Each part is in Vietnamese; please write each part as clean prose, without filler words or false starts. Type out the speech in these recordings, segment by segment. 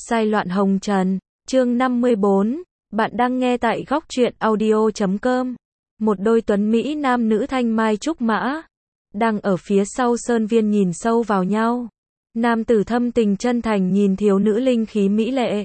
Sai loạn hồng trần, chương 54, bạn đang nghe tại góc truyện audio.com. Một đôi tuấn Mỹ nam nữ thanh mai trúc mã, đang ở phía sau sơn viên nhìn sâu vào nhau. Nam tử thâm tình chân thành nhìn thiếu nữ linh khí mỹ lệ.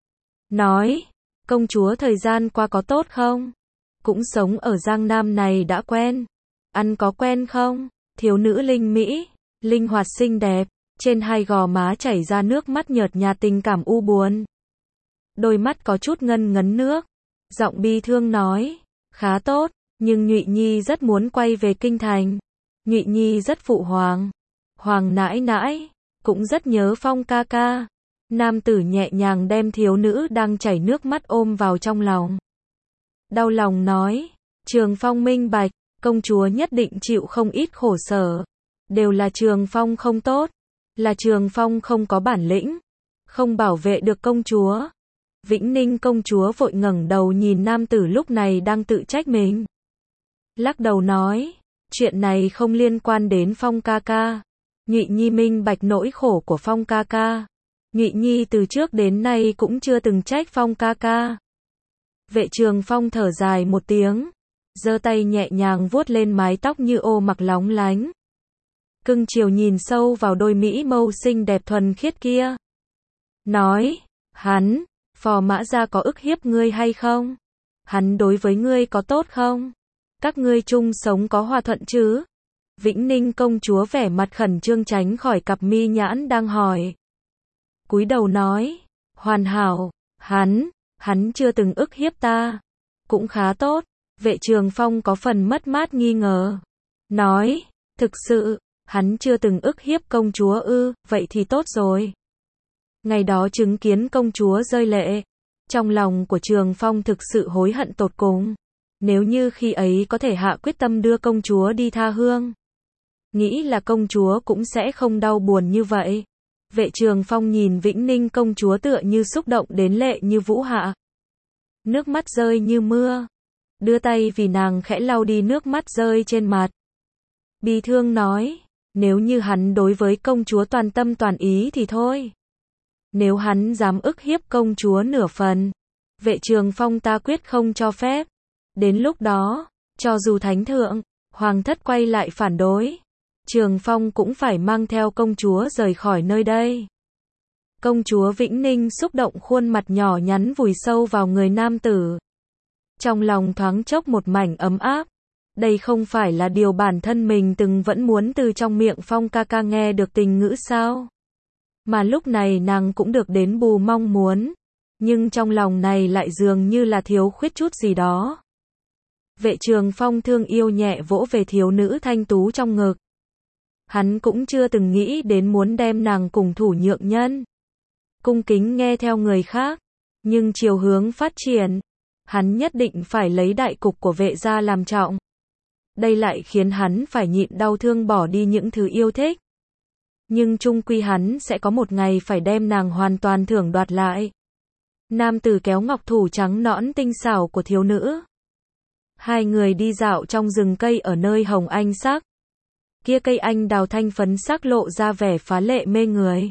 Nói, công chúa thời gian qua có tốt không? Cũng sống ở Giang Nam này đã quen. Ăn có quen không? Thiếu nữ linh mỹ, linh hoạt xinh đẹp. Trên hai gò má chảy ra nước mắt nhợt nhạt tình cảm u buồn. Đôi mắt có chút ngân ngấn nước. Giọng bi thương nói, khá tốt, nhưng Nhụy Nhi rất muốn quay về kinh thành. Nhụy Nhi rất phụ hoàng. Hoàng nãi nãi, cũng rất nhớ Phong ca ca. Nam tử nhẹ nhàng đem thiếu nữ đang chảy nước mắt ôm vào trong lòng. Đau lòng nói, Trường Phong minh bạch, công chúa nhất định chịu không ít khổ sở. Đều là Trường Phong không tốt. Là Trường Phong không có bản lĩnh, không bảo vệ được công chúa. Vĩnh Ninh công chúa vội ngẩng đầu nhìn nam tử lúc này đang tự trách mình. Lắc đầu nói, chuyện này không liên quan đến Phong ca ca. Nhụy Nhi minh bạch nỗi khổ của Phong ca ca. Nhụy Nhi từ trước đến nay cũng chưa từng trách Phong ca ca. Vệ Trường Phong thở dài một tiếng, giơ tay nhẹ nhàng vuốt lên mái tóc như ô mặc lóng lánh. Cưng chiều nhìn sâu vào đôi mỹ mâu xinh đẹp thuần khiết kia. Nói, hắn, Phò Mã Gia có ức hiếp ngươi hay không? Hắn đối với ngươi có tốt không? Các ngươi chung sống có hòa thuận chứ? Vĩnh Ninh công chúa vẻ mặt khẩn trương tránh khỏi cặp mi nhãn đang hỏi. Cúi đầu nói, hoàn hảo, hắn chưa từng ức hiếp ta. Cũng khá tốt. Vệ Trường Phong có phần mất mát nghi ngờ. Nói, thực sự, hắn chưa từng ức hiếp công chúa ư, vậy thì tốt rồi. Ngày đó chứng kiến công chúa rơi lệ, trong lòng của Trường Phong thực sự hối hận tột cùng. Nếu như khi ấy có thể hạ quyết tâm đưa công chúa đi tha hương, nghĩ là công chúa cũng sẽ không đau buồn như vậy. Vệ Trường Phong nhìn Vĩnh Ninh công chúa tựa như xúc động đến lệ như vũ hạ. Nước mắt rơi như mưa. Đưa tay vì nàng khẽ lau đi nước mắt rơi trên mặt. Bi thương nói, nếu như hắn đối với công chúa toàn tâm toàn ý thì thôi. Nếu hắn dám ức hiếp công chúa nửa phần, Vệ Trường Phong ta quyết không cho phép. Đến lúc đó, cho dù thánh thượng, hoàng thất quay lại phản đối, Trường Phong cũng phải mang theo công chúa rời khỏi nơi đây. Công chúa Vĩnh Ninh xúc động khuôn mặt nhỏ nhắn vùi sâu vào người nam tử. Trong lòng thoáng chốc một mảnh ấm áp. Đây không phải là điều bản thân mình từng vẫn muốn từ trong miệng Phong ca ca nghe được tình ngữ sao? Mà lúc này nàng cũng được đến bù mong muốn. Nhưng trong lòng này lại dường như là thiếu khuyết chút gì đó. Vệ Trường Phong thương yêu nhẹ vỗ về thiếu nữ thanh tú trong ngực. Hắn cũng chưa từng nghĩ đến muốn đem nàng cùng thủ nhượng nhân. Cung kính nghe theo người khác. Nhưng chiều hướng phát triển, hắn nhất định phải lấy đại cục của vệ gia làm trọng. Đây lại khiến hắn phải nhịn đau thương bỏ đi những thứ yêu thích. Nhưng chung quy hắn sẽ có một ngày phải đem nàng hoàn toàn thưởng đoạt lại. Nam tử kéo ngọc thủ trắng nõn tinh xảo của thiếu nữ. Hai người đi dạo trong rừng cây ở nơi hồng anh sắc. Kia cây anh đào thanh phấn sắc lộ ra vẻ phá lệ mê người.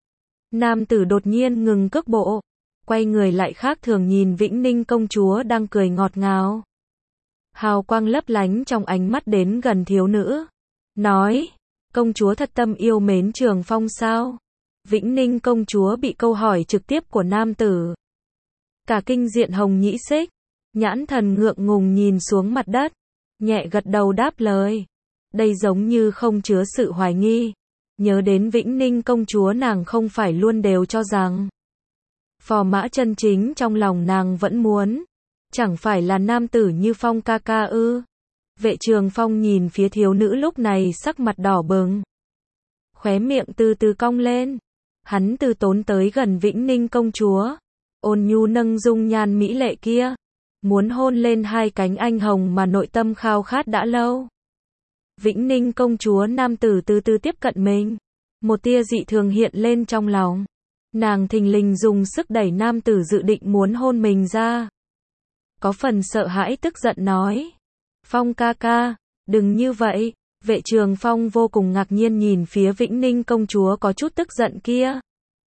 Nam tử đột nhiên ngừng cước bộ, quay người lại khác thường nhìn Vĩnh Ninh công chúa đang cười ngọt ngào. Hào quang lấp lánh trong ánh mắt đến gần thiếu nữ. Nói, công chúa thật tâm yêu mến Trường Phong sao? Vĩnh Ninh công chúa bị câu hỏi trực tiếp của nam tử. Cả kinh diện hồng nhĩ xích, nhãn thần ngượng ngùng nhìn xuống mặt đất, nhẹ gật đầu đáp lời. Đây giống như không chứa sự hoài nghi. Nhớ đến Vĩnh Ninh công chúa nàng không phải luôn đều cho rằng Phò Mã chân chính trong lòng nàng vẫn muốn. Chẳng phải là nam tử như Phong ca ca ư? Vệ Trường Phong nhìn phía thiếu nữ lúc này sắc mặt đỏ bừng. Khóe miệng từ từ cong lên. Hắn từ tốn tới gần Vĩnh Ninh công chúa. Ôn nhu nâng dung nhan mỹ lệ kia. Muốn hôn lên hai cánh anh hồng mà nội tâm khao khát đã lâu. Vĩnh Ninh công chúa nam tử từ từ tiếp cận mình. Một tia dị thường hiện lên trong lòng. Nàng thình lình dùng sức đẩy nam tử dự định muốn hôn mình ra. Có phần sợ hãi tức giận nói. Phong ca ca, đừng như vậy. Vệ Trường Phong vô cùng ngạc nhiên nhìn phía Vĩnh Ninh công chúa có chút tức giận kia.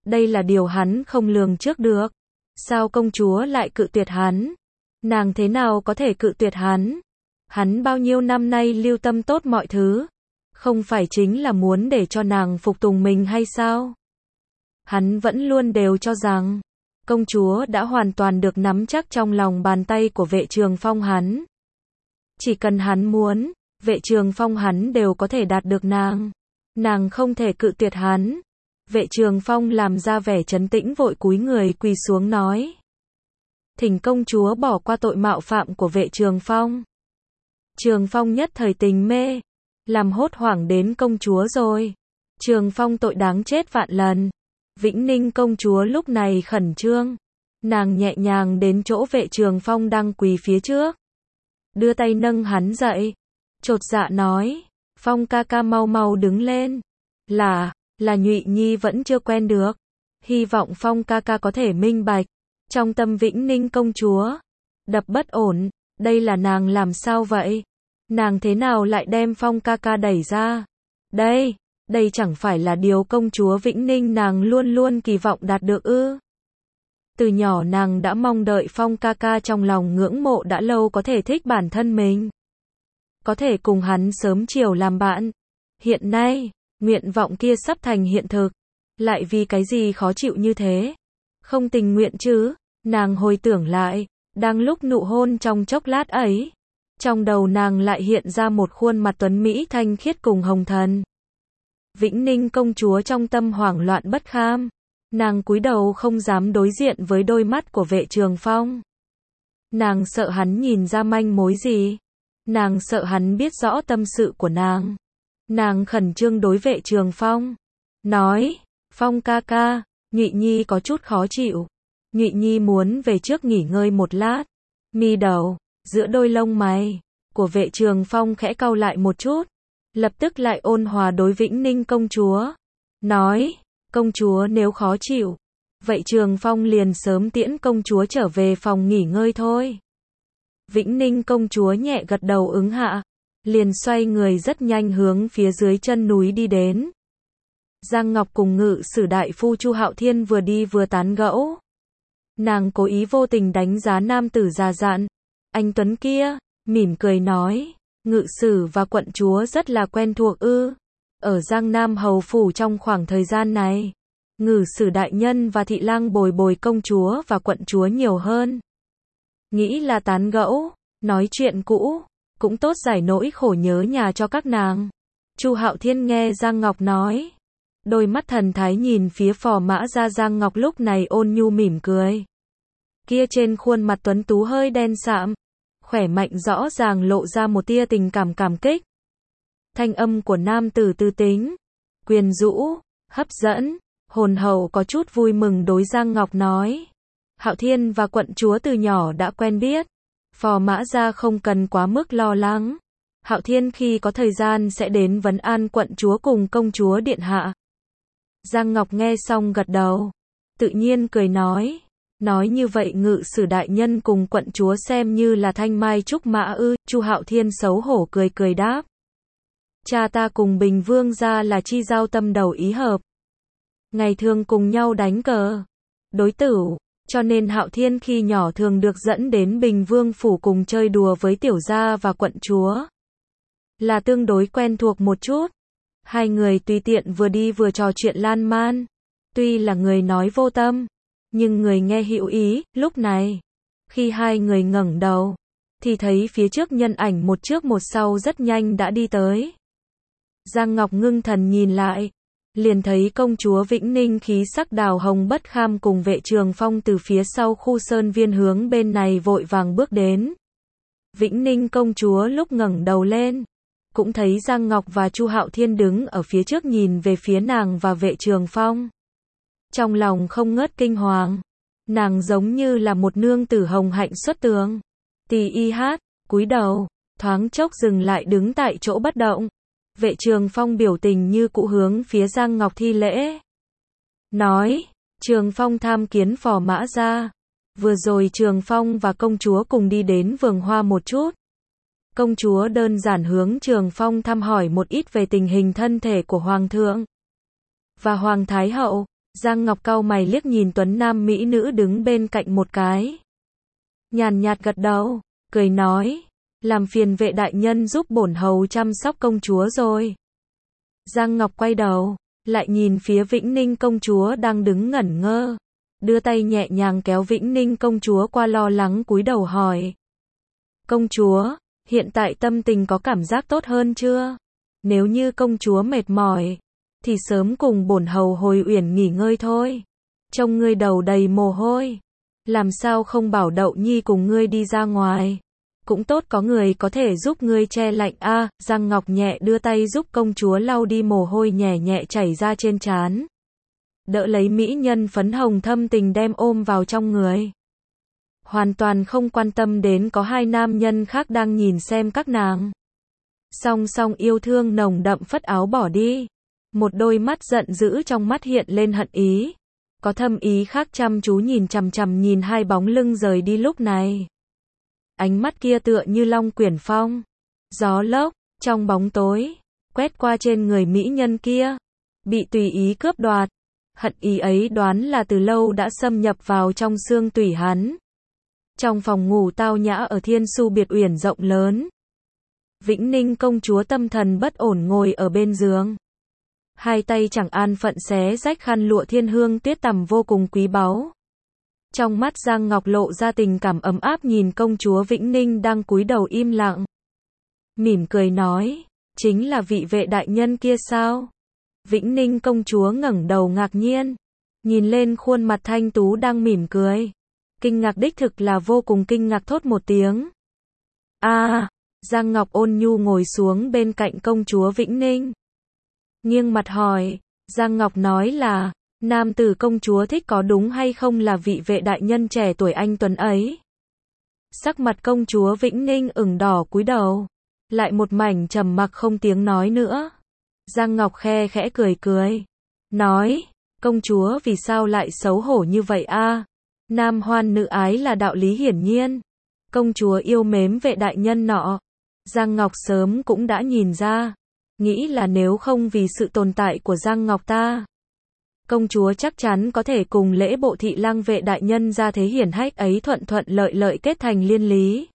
Đây là điều hắn không lường trước được. Sao công chúa lại cự tuyệt hắn? Nàng thế nào có thể cự tuyệt hắn? Hắn bao nhiêu năm nay lưu tâm tốt mọi thứ, không phải chính là muốn để cho nàng phục tùng mình hay sao? Hắn vẫn luôn đều cho rằng, công chúa đã hoàn toàn được nắm chắc trong lòng bàn tay của Vệ Trường Phong hắn. Chỉ cần hắn muốn, Vệ Trường Phong hắn đều có thể đạt được nàng. Nàng không thể cự tuyệt hắn. Vệ Trường Phong làm ra vẻ trấn tĩnh vội cúi người quỳ xuống nói. Thỉnh công chúa bỏ qua tội mạo phạm của Vệ Trường Phong. Trường Phong nhất thời tình mê, làm hốt hoảng đến công chúa rồi. Trường Phong tội đáng chết vạn lần. Vĩnh Ninh công chúa lúc này khẩn trương. Nàng nhẹ nhàng đến chỗ Vệ Trường Phong đang quỳ phía trước. Đưa tay nâng hắn dậy. Chột dạ nói. Phong ca ca mau mau đứng lên. Là Nhụy Nhi vẫn chưa quen được. Hy vọng Phong ca ca có thể minh bạch. Trong tâm Vĩnh Ninh công chúa đập bất ổn. Đây là nàng làm sao vậy? Nàng thế nào lại đem Phong ca ca đẩy ra? Đây chẳng phải là điều công chúa Vĩnh Ninh nàng luôn luôn kỳ vọng đạt được ư? Từ nhỏ nàng đã mong đợi Phong ca ca trong lòng ngưỡng mộ đã lâu có thể thích bản thân mình. Có thể cùng hắn sớm chiều làm bạn. Hiện nay, nguyện vọng kia sắp thành hiện thực. Lại vì cái gì khó chịu như thế? Không tình nguyện chứ? Nàng hồi tưởng lại, đang lúc nụ hôn trong chốc lát ấy. Trong đầu nàng lại hiện ra một khuôn mặt tuấn Mỹ thanh khiết cùng hồng thần. Vĩnh Ninh công chúa trong tâm hoảng loạn bất kham. Nàng cúi đầu không dám đối diện với đôi mắt của Vệ Trường Phong. Nàng sợ hắn nhìn ra manh mối gì. Nàng sợ hắn biết rõ tâm sự của nàng. Nàng khẩn trương đối Vệ Trường Phong. Nói, Phong ca ca, Nhụy Nhi có chút khó chịu. Nhụy Nhi muốn về trước nghỉ ngơi một lát. Mi đầu, giữa đôi lông mày của Vệ Trường Phong khẽ cau lại một chút. Lập tức lại ôn hòa đối Vĩnh Ninh công chúa. Nói, công chúa nếu khó chịu, vậy Trường Phong liền sớm tiễn công chúa trở về phòng nghỉ ngơi thôi. Vĩnh Ninh công chúa nhẹ gật đầu ứng hạ, liền xoay người rất nhanh hướng phía dưới chân núi đi đến. Giang Ngọc cùng Ngự Sử đại phu Chu Hạo Thiên vừa đi vừa tán gẫu. Nàng cố ý vô tình đánh giá nam tử già dặn, anh tuấn kia, mỉm cười nói, Ngự Sử và quận chúa rất là quen thuộc ư? Ở Giang Nam hầu phủ trong khoảng thời gian này, Ngự Sử đại nhân và thị lang bồi bồi công chúa và quận chúa nhiều hơn. Nghĩ là tán gẫu, nói chuyện cũ, cũng tốt giải nỗi khổ nhớ nhà cho các nàng. Chu Hạo Thiên nghe Giang Ngọc nói, đôi mắt thần thái nhìn phía Phò Mã Gia. Giang Ngọc lúc này ôn nhu mỉm cười. Kia trên khuôn mặt tuấn tú hơi đen sạm, khỏe mạnh rõ ràng lộ ra một tia tình cảm cảm kích. Thanh âm của nam tử tư tính, quyến rũ, hấp dẫn, hồn hậu có chút vui mừng đối Giang Ngọc nói. Hạo Thiên và quận chúa từ nhỏ đã quen biết. Phò Mã Gia không cần quá mức lo lắng. Hạo Thiên khi có thời gian sẽ đến vấn an quận chúa cùng công chúa điện hạ. Giang Ngọc nghe xong gật đầu, tự nhiên cười nói. Nói như vậy Ngự Sử đại nhân cùng quận chúa xem như là thanh mai trúc mã ư? Chu Hạo Thiên xấu hổ cười cười đáp. Cha ta cùng Bình Vương gia là chi giao tâm đầu ý hợp. Ngày thường cùng nhau đánh cờ, đối tử, cho nên Hạo Thiên khi nhỏ thường được dẫn đến Bình Vương phủ cùng chơi đùa với tiểu gia và quận chúa. Là tương đối quen thuộc một chút. Hai người tùy tiện vừa đi vừa trò chuyện lan man. Tuy là người nói vô tâm, nhưng người nghe hữu ý. Lúc này, khi hai người ngẩng đầu, thì thấy phía trước nhân ảnh một trước một sau rất nhanh đã đi tới. Giang Ngọc ngưng thần nhìn lại, liền thấy công chúa Vĩnh Ninh khí sắc đào hồng bất kham cùng Vệ Trường Phong từ phía sau khu sơn viên hướng bên này vội vàng bước đến. Vĩnh Ninh công chúa lúc ngẩng đầu lên, cũng thấy Giang Ngọc và Chu Hạo Thiên đứng ở phía trước nhìn về phía nàng và Vệ Trường Phong. Trong lòng không ngớt kinh hoàng, nàng giống như là một nương tử hồng hạnh xuất tường. Tì y hát, cúi đầu, thoáng chốc dừng lại đứng tại chỗ bất động. Vệ Trường Phong biểu tình như cũ hướng phía Giang Ngọc thi lễ. Nói, Trường Phong tham kiến Phò Mã Gia. Vừa rồi Trường Phong và công chúa cùng đi đến vườn hoa một chút. Công chúa đơn giản hướng Trường Phong thăm hỏi một ít về tình hình thân thể của Hoàng thượng và Hoàng Thái Hậu. Giang Ngọc cau mày liếc nhìn tuấn nam mỹ nữ đứng bên cạnh một cái. Nhàn nhạt gật đầu, cười nói, làm phiền vệ đại nhân giúp bổn hầu chăm sóc công chúa rồi. Giang Ngọc quay đầu, lại nhìn phía Vĩnh Ninh công chúa đang đứng ngẩn ngơ, đưa tay nhẹ nhàng kéo Vĩnh Ninh công chúa qua, lo lắng cúi đầu hỏi. Công chúa, hiện tại tâm tình có cảm giác tốt hơn chưa? Nếu như công chúa mệt mỏi, thì sớm cùng bổn hầu hồi uyển nghỉ ngơi thôi. Trông ngươi đầu đầy mồ hôi, làm sao không bảo Đậu Nhi cùng ngươi đi ra ngoài? Cũng tốt có người có thể giúp ngươi che lạnh a. Giang Ngọc nhẹ đưa tay giúp công chúa lau đi mồ hôi nhẹ nhẹ chảy ra trên trán. Đỡ lấy mỹ nhân phấn hồng thâm tình đem ôm vào trong người. Hoàn toàn không quan tâm đến có hai nam nhân khác đang nhìn xem các nàng. Song song yêu thương nồng đậm phất áo bỏ đi. Một đôi mắt giận dữ trong mắt hiện lên hận ý. Có thâm ý khác chăm chú nhìn chằm chằm nhìn hai bóng lưng rời đi lúc này. Ánh mắt kia tựa như long quyển phong. Gió lốc, trong bóng tối, quét qua trên người mỹ nhân kia. Bị tùy ý cướp đoạt. Hận ý ấy đoán là từ lâu đã xâm nhập vào trong xương tủy hắn. Trong phòng ngủ tao nhã ở Thiên Su biệt uyển rộng lớn. Vĩnh Ninh công chúa tâm thần bất ổn ngồi ở bên giường. Hai tay chẳng an phận xé rách khăn lụa thiên hương tuyết tằm vô cùng quý báu. Trong mắt Giang Ngọc lộ ra tình cảm ấm áp nhìn công chúa Vĩnh Ninh đang cúi đầu im lặng. Mỉm cười nói, chính là vị vệ đại nhân kia sao? Vĩnh Ninh công chúa ngẩng đầu ngạc nhiên, nhìn lên khuôn mặt thanh tú đang mỉm cười. Kinh ngạc đích thực là vô cùng kinh ngạc thốt một tiếng. Giang Ngọc ôn nhu ngồi xuống bên cạnh công chúa Vĩnh Ninh. Nghiêng mặt hỏi, Giang Ngọc nói là, nam tử công chúa thích có đúng hay không là vị vệ đại nhân trẻ tuổi anh tuấn ấy? Sắc mặt công chúa Vĩnh Ninh ửng đỏ cúi đầu, lại một mảnh trầm mặc không tiếng nói nữa. Giang Ngọc khe khẽ cười cười, nói, công chúa vì sao lại xấu hổ như vậy a? Nam hoan nữ ái là đạo lý hiển nhiên. Công chúa yêu mến vệ đại nhân nọ. Giang Ngọc sớm cũng đã nhìn ra. Nghĩ là nếu không vì sự tồn tại của Giang Ngọc ta, công chúa chắc chắn có thể cùng lễ bộ thị lang vệ đại nhân ra thế hiển hách ấy thuận thuận lợi lợi kết thành liên lý.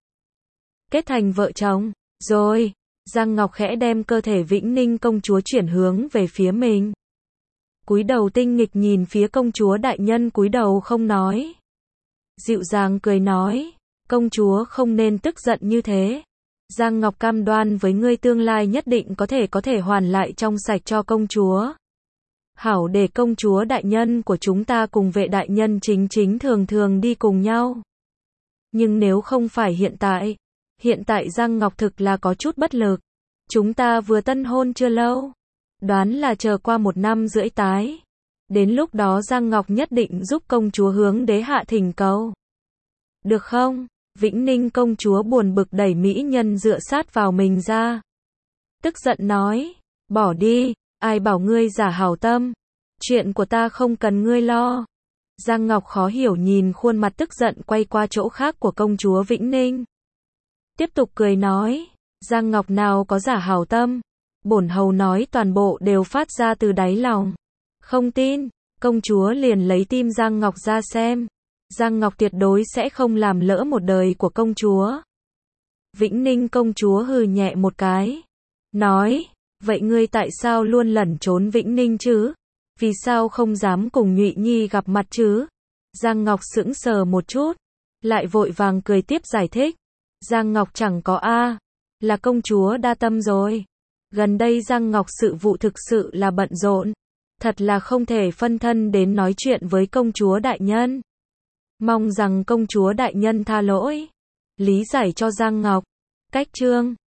Kết thành vợ chồng. Rồi, Giang Ngọc khẽ đem cơ thể Vĩnh Ninh công chúa chuyển hướng về phía mình. Cúi đầu tinh nghịch nhìn phía công chúa đại nhân cúi đầu không nói. Dịu dàng cười nói, công chúa không nên tức giận như thế. Giang Ngọc cam đoan với ngươi tương lai nhất định có thể hoàn lại trong sạch cho công chúa. Hảo để công chúa đại nhân của chúng ta cùng vệ đại nhân chính chính thường thường đi cùng nhau. Nhưng nếu không phải hiện tại Giang Ngọc thực là có chút bất lực. Chúng ta vừa tân hôn chưa lâu. Đoán là chờ qua 1 năm rưỡi tái. Đến lúc đó Giang Ngọc nhất định giúp công chúa hướng đế hạ thỉnh cầu. Được không? Vĩnh Ninh công chúa buồn bực đẩy mỹ nhân dựa sát vào mình ra. Tức giận nói, bỏ đi, ai bảo ngươi giả hảo tâm. Chuyện của ta không cần ngươi lo. Giang Ngọc khó hiểu nhìn khuôn mặt tức giận quay qua chỗ khác của công chúa Vĩnh Ninh. Tiếp tục cười nói, Giang Ngọc nào có giả hảo tâm. Bổn hầu nói toàn bộ đều phát ra từ đáy lòng. Không tin, công chúa liền lấy tim Giang Ngọc ra xem. Giang Ngọc tuyệt đối sẽ không làm lỡ một đời của công chúa. Vĩnh Ninh công chúa hừ nhẹ một cái. Nói, vậy ngươi tại sao luôn lẩn trốn Vĩnh Ninh chứ? Vì sao không dám cùng Nhụy Nhi gặp mặt chứ? Giang Ngọc sững sờ một chút. Lại vội vàng cười tiếp giải thích. Giang Ngọc chẳng có là công chúa đa tâm rồi. Gần đây Giang Ngọc sự vụ thực sự là bận rộn. Thật là không thể phân thân đến nói chuyện với công chúa đại nhân. Mong rằng công chúa đại nhân tha lỗi. Lý giải cho Giang Ngọc. Cách chương